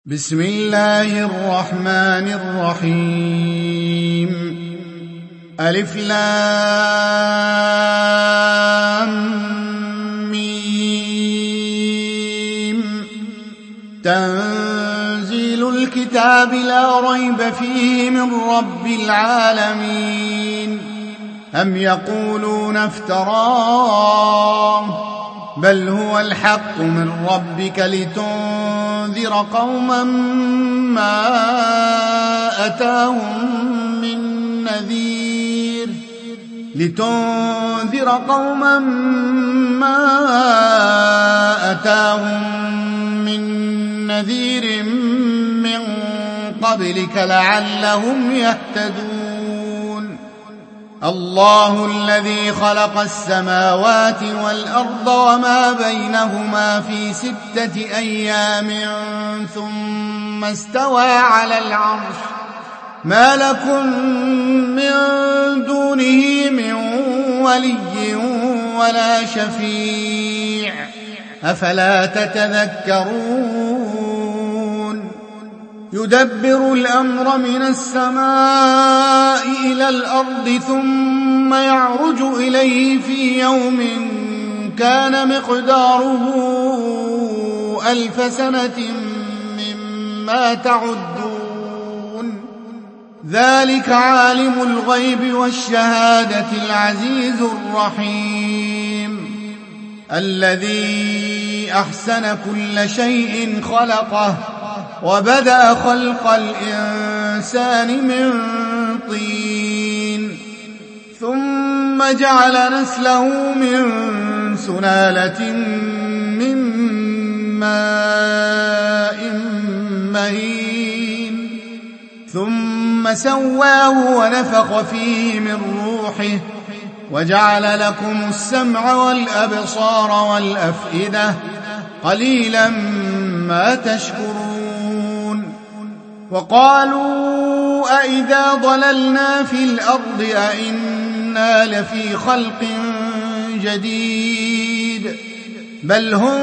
بسم الله الرحمن الرحيم ألف لام ميم تنزيل الكتاب لا ريب فيه من رب العالمين أم يقولون افتراه بل هو الحق من ربك لتنذر قوما ما أتاهم من نذير من قبلك لعلهم يهتدون الله الذي خلق السماوات والأرض وما بينهما في 6 أيام ثم استوى على العرش ما لكم من دونه من ولي ولا شفيع أفلا تتذكرون يدبر الأمر من السماء إلى الأرض ثم يعرج إليه في يوم كان مقداره 1000 سنة مما تعدون ذلك عالم الغيب والشهادة العزيز الرحيم الذي أحسن كل شيء خلقه وبدأ خلق الإنسان من طين ثم جعل نسله من سلالة من ماء مهين ثم سواه ونفخ فيه من روحه وجعل لكم السمع والأبصار والأفئدة قليلا ما تشكرون وقالوا أئذا ضللنا في الأرض أئنا لفي خلق جديد بل هم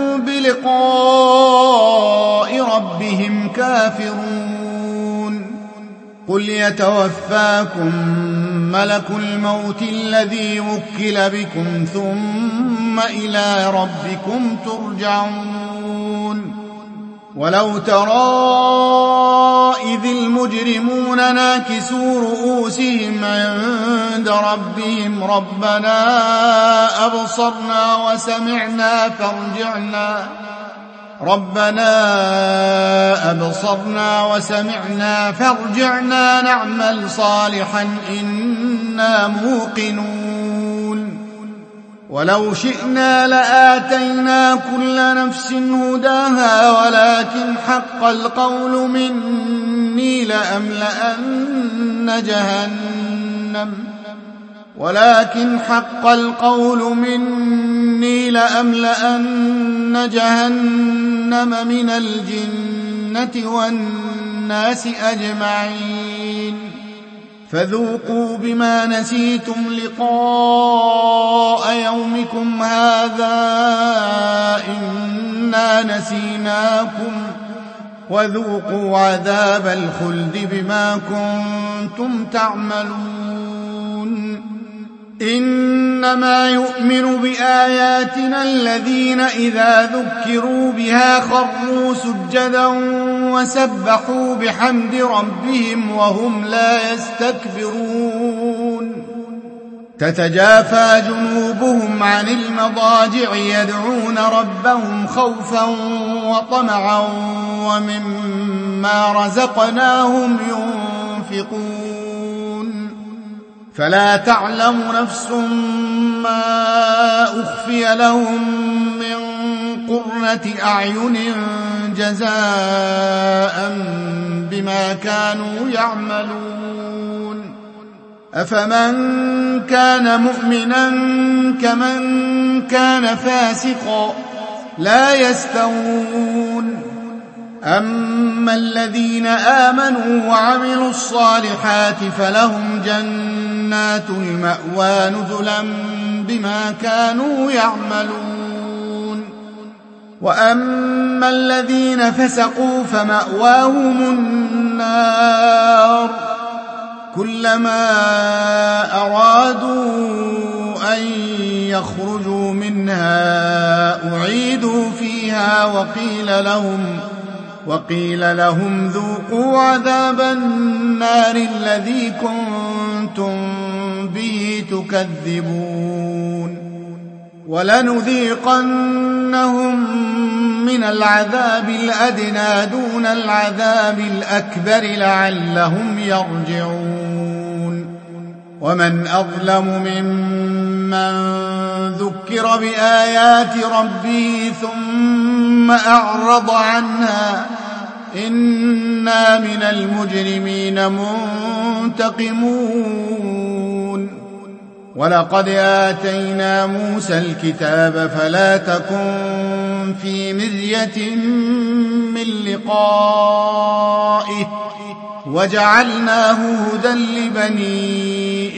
بلقاء ربهم كافرون قل يتوفاكم ملك الموت الذي وكل بكم ثم إلى ربكم ترجعون ولو ترى إذ المجرمون ناكسوا رؤوسهم عند ربهم ربنا أبصرنا وسمعنا فارجعنا نعمل صالحا إنا موقنون ولو شئنا لآتينا كل نفس هداها ولكن حق القول مني لأملأن جهنم من الجنة والناس أجمعين فذوقوا بما نسيتم لقاء يومكم هذا إنا نسيناكم وذوقوا عذاب الخلد بما كنتم تعملون إنما يؤمن بآياتنا الذين إذا ذكروا بها خروا سجدا وسبحوا بحمد ربهم وهم لا يستكبرون تتجافى جنوبهم عن المضاجع يدعون ربهم خوفا وطمعا ومما رزقناهم ينفقون فلا تعلم نفس ما أخفي لهم من قرة أعين جزاء بما كانوا يعملون أفمن كان مؤمنا كمن كان فاسقا لا يستوون أما الذين آمنوا وعملوا الصالحات فلهم جنات المأوى نزلا بما كانوا يعملون وأما الذين فسقوا فمأواهم النار كلما أرادوا أن يخرجوا منها أعيدوا فيها وقيل لهم ذوقوا عذاب النار الذي كنتم به تكذبون ولنذيقنهم من العذاب الأدنى دون العذاب الأكبر لعلهم يرجعون ومن أظلم ممن ذكر بآيات ربه ثم أعرض عنها إنا من المجرمين منتقمون ولقد آتينا موسى الكتاب فلا تكن في مرية من لقائه وجعلناه هدى لبني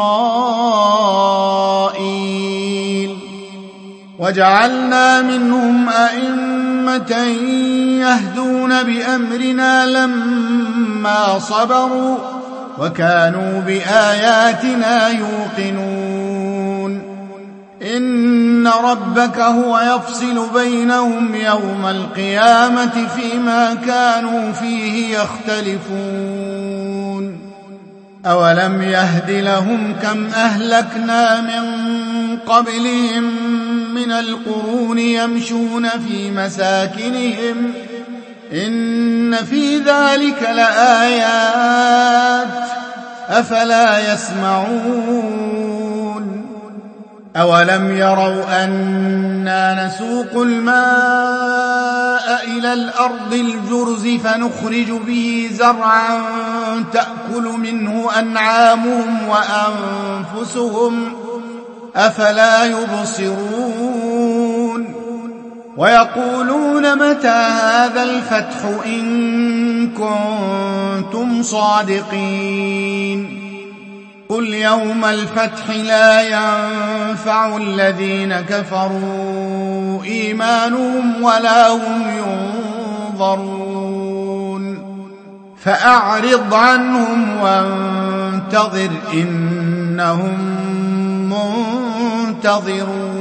إسرائيل وجعلنا منهم أئمة يهدون بأمرنا لما صبروا وكانوا بآياتنا يوقنون إن ربك هو يفصل بينهم يوم القيامة فيما كانوا فيه يختلفون أولم يهد لهم كم أهلكنا من قبلهم من القرون يمشون في مساكنهم إن في ذلك لآيات أفلا يسمعون أولم يروا أنا نسوق الماء إلى الأرض الجرز فنخرج به زرعا تأكل منه أنعامهم وأنفسهم أفلا يبصرون ويقولون متى هذا الفتح إن كنتم صادقين قل يوم الفتح لا ينفع الذين كفروا إيمانهم ولا هم ينظرون فأعرض عنهم وانتظر إنهم منتظرون